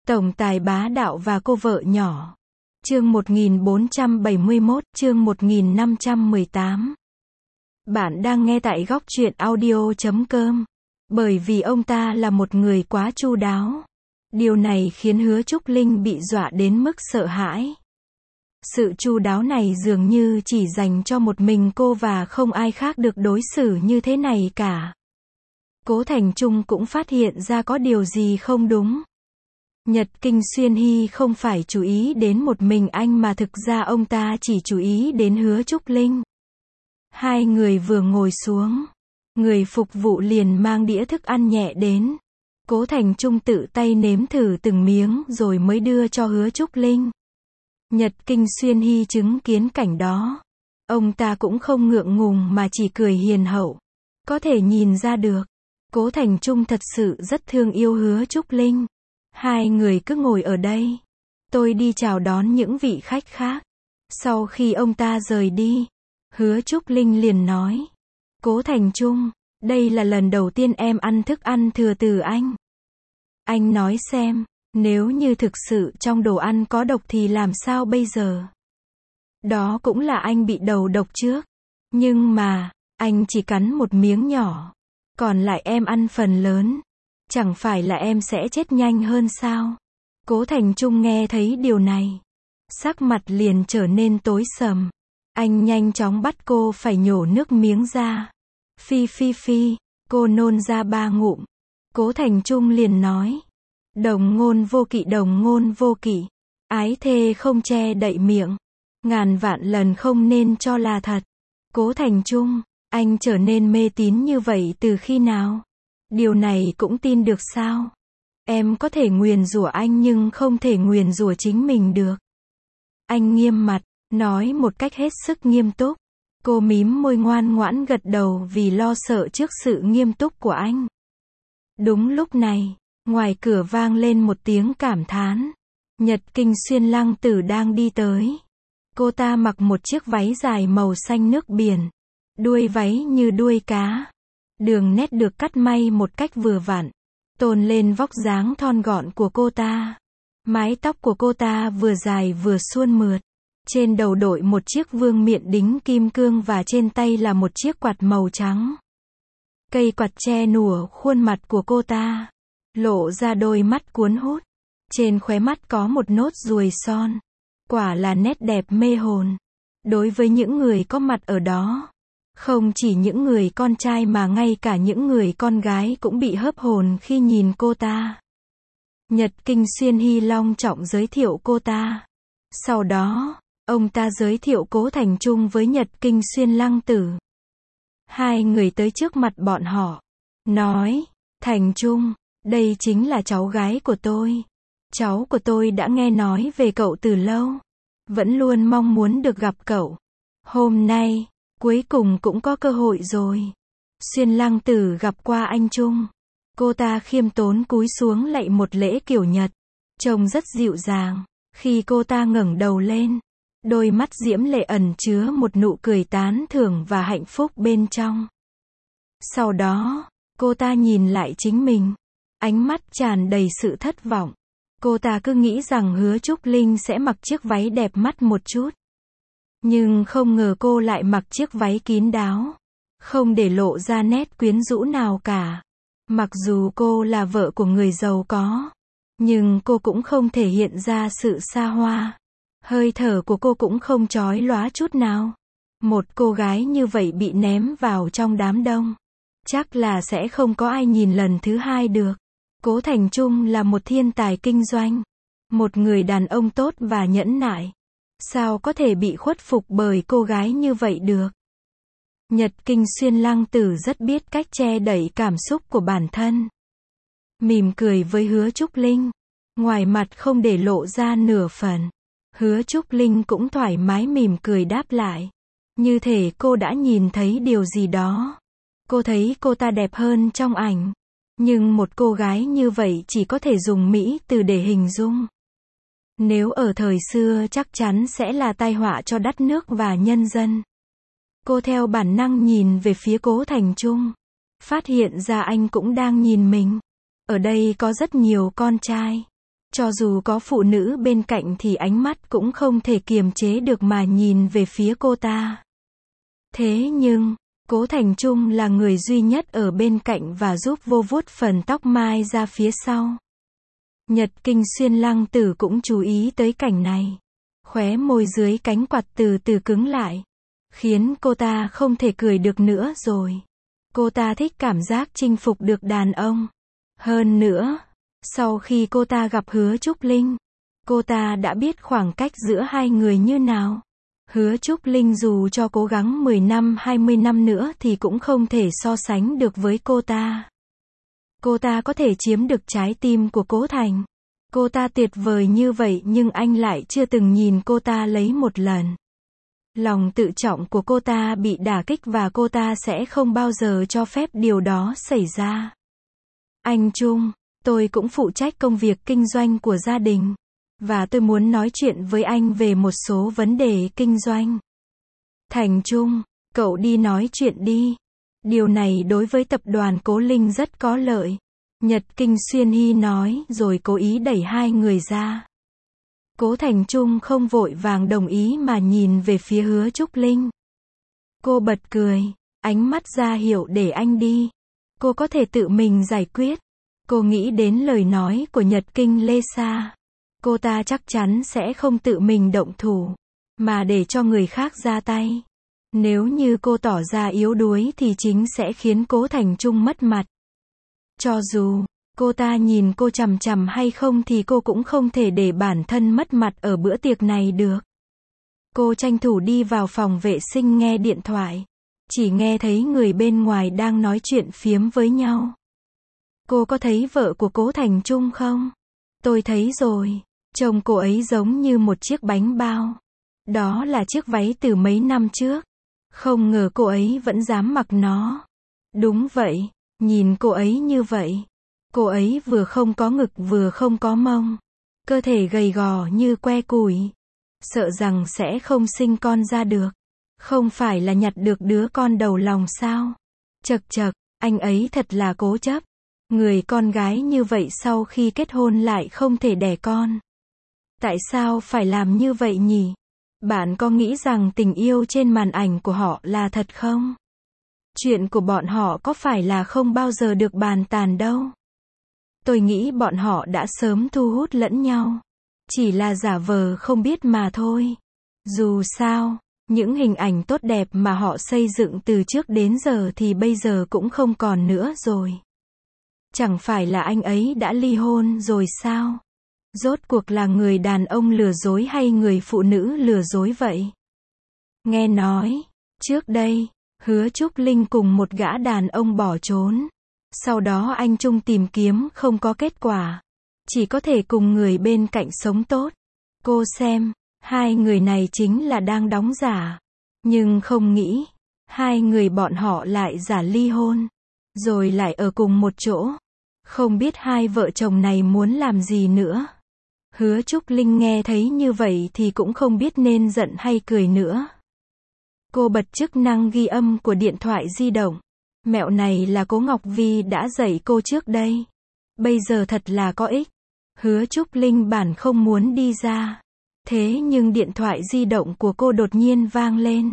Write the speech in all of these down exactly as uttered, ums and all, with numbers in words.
Tổng tài bá đạo và cô vợ nhỏ. Chương một nghìn bốn trăm bảy mươi mốt, chương một nghìn năm trăm mười tám. Bạn đang nghe tại góc truyện audio chấm com. Bởi vì ông ta là một người quá chu đáo. Điều này khiến Hứa Trúc Linh bị dọa đến mức sợ hãi. Sự chu đáo này dường như chỉ dành cho một mình cô và không ai khác được đối xử như thế này cả. Cố Thành Trung cũng phát hiện ra có điều gì không đúng. Nhật Kinh Xuyên Hy không phải chú ý đến một mình anh mà thực ra ông ta chỉ chú ý đến Hứa Trúc Linh. Hai người vừa ngồi xuống, người phục vụ liền mang đĩa thức ăn nhẹ đến. Cố Thành Trung tự tay nếm thử từng miếng rồi mới đưa cho Hứa Trúc Linh. Nhật Kinh Xuyên Hy chứng kiến cảnh đó. Ông ta cũng không ngượng ngùng mà chỉ cười hiền hậu. Có thể nhìn ra được, Cố Thành Trung thật sự rất thương yêu Hứa Trúc Linh. Hai người cứ ngồi ở đây. Tôi đi chào đón những vị khách khác. Sau khi ông ta rời đi, Hứa Trúc Linh liền nói. Cố Thành Trung, đây là lần đầu tiên em ăn thức ăn thừa từ anh. Anh nói xem, nếu như thực sự trong đồ ăn có độc thì làm sao bây giờ? Đó cũng là anh bị đầu độc trước. Nhưng mà, anh chỉ cắn một miếng nhỏ. Còn lại em ăn phần lớn. Chẳng phải là em sẽ chết nhanh hơn sao? Cố Thành Trung nghe thấy điều này. Sắc mặt liền trở nên tối sầm. Anh nhanh chóng bắt cô phải nhổ nước miếng ra. Phi phi phi, cô nôn ra ba ngụm. Cố Thành Trung liền nói. Đồng ngôn vô kỵ, đồng ngôn vô kỵ. Ái thê không che đậy miệng. Ngàn vạn lần không nên cho là thật. Cố Thành Trung, anh trở nên mê tín như vậy từ khi nào? Điều này cũng tin được sao? Em có thể nguyền rủa anh nhưng không thể nguyền rủa chính mình được. Anh nghiêm mặt, nói một cách hết sức nghiêm túc. Cô mím môi ngoan ngoãn gật đầu vì lo sợ trước sự nghiêm túc của anh. Đúng lúc này, ngoài cửa vang lên một tiếng cảm thán. Nhật Kinh Xuyên Lăng Tử đang đi tới. Cô ta mặc một chiếc váy dài màu xanh nước biển. Đuôi váy như đuôi cá. Đường nét được cắt may một cách vừa vặn, tôn lên vóc dáng thon gọn của cô ta. Mái tóc của cô ta vừa dài vừa suôn mượt. Trên đầu đội một chiếc vương miện đính kim cương và trên tay là một chiếc quạt màu trắng. Cây quạt che nùa khuôn mặt của cô ta, lộ ra đôi mắt cuốn hút. Trên khóe mắt có một nốt ruồi son. Quả là nét đẹp mê hồn. Đối với những người có mặt ở đó, không chỉ những người con trai mà ngay cả những người con gái cũng bị hớp hồn khi nhìn cô ta. Nhật Kinh Xuyên Hy long trọng giới thiệu cô ta. Sau đó, ông ta giới thiệu Cố Thành Trung với Nhật Kinh Xuyên Lăng Tử. Hai người tới trước mặt bọn họ. Nói, Thành Trung, đây chính là cháu gái của tôi. Cháu của tôi đã nghe nói về cậu từ lâu. Vẫn luôn mong muốn được gặp cậu. Hôm nay, cuối cùng cũng có cơ hội rồi. Xuyên Lăng Tử gặp qua anh Trung. Cô ta khiêm tốn cúi xuống lạy một lễ kiểu Nhật. Trông rất dịu dàng. Khi cô ta ngẩng đầu lên, đôi mắt diễm lệ ẩn chứa một nụ cười tán thưởng và hạnh phúc bên trong. Sau đó, cô ta nhìn lại chính mình. Ánh mắt tràn đầy sự thất vọng. Cô ta cứ nghĩ rằng Hứa Trúc Linh sẽ mặc chiếc váy đẹp mắt một chút. Nhưng không ngờ cô lại mặc chiếc váy kín đáo. Không để lộ ra nét quyến rũ nào cả. Mặc dù cô là vợ của người giàu có, nhưng cô cũng không thể hiện ra sự xa hoa. Hơi thở của cô cũng không chói lóa chút nào. Một cô gái như vậy bị ném vào trong đám đông, chắc là sẽ không có ai nhìn lần thứ hai được. Cố Thành Trung là một thiên tài kinh doanh. Một người đàn ông tốt và nhẫn nại. Sao có thể bị khuất phục bởi cô gái như vậy được? Nhật Kinh Xuyên Lăng Tử rất biết cách che đậy cảm xúc của bản thân. Mỉm cười với Hứa Trúc Linh. Ngoài mặt không để lộ ra nửa phần. Hứa Trúc Linh cũng thoải mái mỉm cười đáp lại. Như thể cô đã nhìn thấy điều gì đó. Cô thấy cô ta đẹp hơn trong ảnh. Nhưng một cô gái như vậy chỉ có thể dùng mỹ từ để hình dung. Nếu ở thời xưa chắc chắn sẽ là tai họa cho đất nước và nhân dân. Cô theo bản năng nhìn về phía Cố Thành Trung. Phát hiện ra anh cũng đang nhìn mình. Ở đây có rất nhiều con trai. Cho dù có phụ nữ bên cạnh thì ánh mắt cũng không thể kiềm chế được mà nhìn về phía cô ta. Thế nhưng, Cố Thành Trung là người duy nhất ở bên cạnh và giúp vô vuốt phần tóc mai ra phía sau. Nhật Kinh Xuyên Lăng Tử cũng chú ý tới cảnh này. Khóe môi dưới cánh quạt từ từ cứng lại, khiến cô ta không thể cười được nữa rồi. Cô ta thích cảm giác chinh phục được đàn ông. Hơn nữa, sau khi cô ta gặp Hứa Trúc Linh, cô ta đã biết khoảng cách giữa hai người như nào. Hứa Trúc Linh dù cho cố gắng mười năm hai mươi năm nữa thì cũng không thể so sánh được với cô ta. Cô ta có thể chiếm được trái tim của Cố Thành. Cô ta tuyệt vời như vậy nhưng anh lại chưa từng nhìn cô ta lấy một lần. Lòng tự trọng của cô ta bị đả kích và cô ta sẽ không bao giờ cho phép điều đó xảy ra. Anh Trung, tôi cũng phụ trách công việc kinh doanh của gia đình. Và tôi muốn nói chuyện với anh về một số vấn đề kinh doanh. Thành Trung, cậu đi nói chuyện đi. Điều này đối với tập đoàn Cố Linh rất có lợi. Nhật Kinh Xuyên Hy nói rồi cố ý đẩy hai người ra. Cố Thành Trung không vội vàng đồng ý mà nhìn về phía Hứa Trúc Linh. Cô bật cười, ánh mắt ra hiệu để anh đi. Cô có thể tự mình giải quyết. Cô nghĩ đến lời nói của Nhật Kinh Lê Sa. Cô ta chắc chắn sẽ không tự mình động thủ, mà để cho người khác ra tay. Nếu như cô tỏ ra yếu đuối thì chính sẽ khiến Cố Thành Trung mất mặt. Cho dù cô ta nhìn cô chằm chằm hay không thì cô cũng không thể để bản thân mất mặt ở bữa tiệc này được. Cô tranh thủ đi vào phòng vệ sinh nghe điện thoại. Chỉ nghe thấy người bên ngoài đang nói chuyện phiếm với nhau. Cô có thấy vợ của Cố Thành Trung không? Tôi thấy rồi. Trông cô ấy giống như một chiếc bánh bao. Đó là chiếc váy từ mấy năm trước. Không ngờ cô ấy vẫn dám mặc nó. Đúng vậy, nhìn cô ấy như vậy. Cô ấy vừa không có ngực vừa không có mông. Cơ thể gầy gò như que củi. Sợ rằng sẽ không sinh con ra được. Không phải là nhặt được đứa con đầu lòng sao? Chậc chậc, anh ấy thật là cố chấp. Người con gái như vậy sau khi kết hôn lại không thể đẻ con. Tại sao phải làm như vậy nhỉ? Bạn có nghĩ rằng tình yêu trên màn ảnh của họ là thật không? Chuyện của bọn họ có phải là không bao giờ được bàn tàn đâu. Tôi nghĩ bọn họ đã sớm thu hút lẫn nhau. Chỉ là giả vờ không biết mà thôi. Dù sao, những hình ảnh tốt đẹp mà họ xây dựng từ trước đến giờ thì bây giờ cũng không còn nữa rồi. Chẳng phải là anh ấy đã ly hôn rồi sao? Rốt cuộc là người đàn ông lừa dối hay người phụ nữ lừa dối vậy? Nghe nói, trước đây, Hứa Trúc Linh cùng một gã đàn ông bỏ trốn. Sau đó anh Trung tìm kiếm không có kết quả. Chỉ có thể cùng người bên cạnh sống tốt. Cô xem, hai người này chính là đang đóng giả. Nhưng không nghĩ, hai người bọn họ lại giả ly hôn. Rồi lại ở cùng một chỗ. Không biết hai vợ chồng này muốn làm gì nữa. Hứa Trúc Linh nghe thấy như vậy thì cũng không biết nên giận hay cười nữa. Cô bật chức năng ghi âm của điện thoại di động. Mẹo này là Cố Ngọc Vi đã dạy cô trước đây. Bây giờ thật là có ích. Hứa Trúc Linh bản không muốn đi ra. Thế nhưng điện thoại di động của cô đột nhiên vang lên.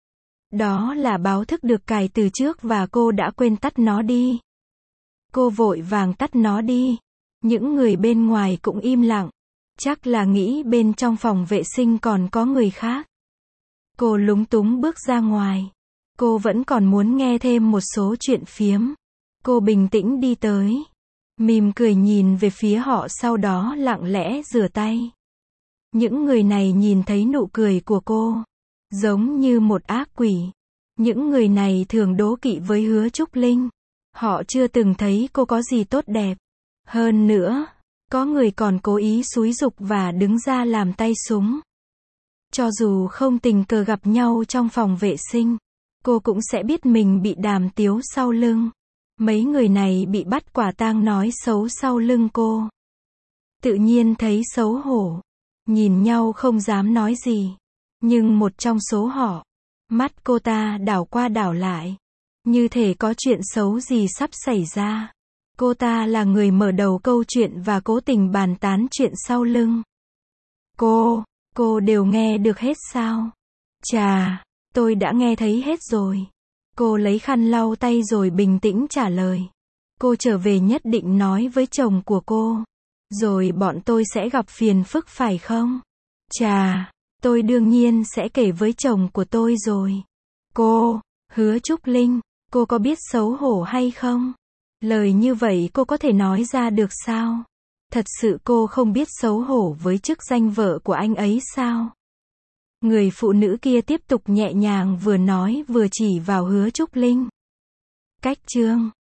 Đó là báo thức được cài từ trước và cô đã quên tắt nó đi. Cô vội vàng tắt nó đi. Những người bên ngoài cũng im lặng. Chắc là nghĩ bên trong phòng vệ sinh còn có người khác. Cô lúng túng bước ra ngoài. Cô vẫn còn muốn nghe thêm một số chuyện phiếm. Cô bình tĩnh đi tới. Mỉm cười nhìn về phía họ sau đó lặng lẽ rửa tay. Những người này nhìn thấy nụ cười của cô. Giống như một ác quỷ. Những người này thường đố kỵ với Hứa Trúc Linh. Họ chưa từng thấy cô có gì tốt đẹp. Hơn nữa, có người còn cố ý xúi giục và đứng ra làm tay súng. Cho dù không tình cờ gặp nhau trong phòng vệ sinh, cô cũng sẽ biết mình bị đàm tiếu sau lưng. Mấy người này bị bắt quả tang nói xấu sau lưng cô. Tự nhiên thấy xấu hổ. Nhìn nhau không dám nói gì. Nhưng một trong số họ, mắt cô ta đảo qua đảo lại. Như thể có chuyện xấu gì sắp xảy ra. Cô ta là người mở đầu câu chuyện và cố tình bàn tán chuyện sau lưng. Cô, cô đều nghe được hết sao? Chà, tôi đã nghe thấy hết rồi. Cô lấy khăn lau tay rồi bình tĩnh trả lời. Cô trở về nhất định nói với chồng của cô. Rồi bọn tôi sẽ gặp phiền phức phải không? Chà, tôi đương nhiên sẽ kể với chồng của tôi rồi. Cô, Hứa Trúc Linh, cô có biết xấu hổ hay không? Lời như vậy cô có thể nói ra được sao? Thật sự cô không biết xấu hổ với chức danh vợ của anh ấy sao? Người phụ nữ kia tiếp tục nhẹ nhàng vừa nói vừa chỉ vào Hứa Trúc Linh. Cách chương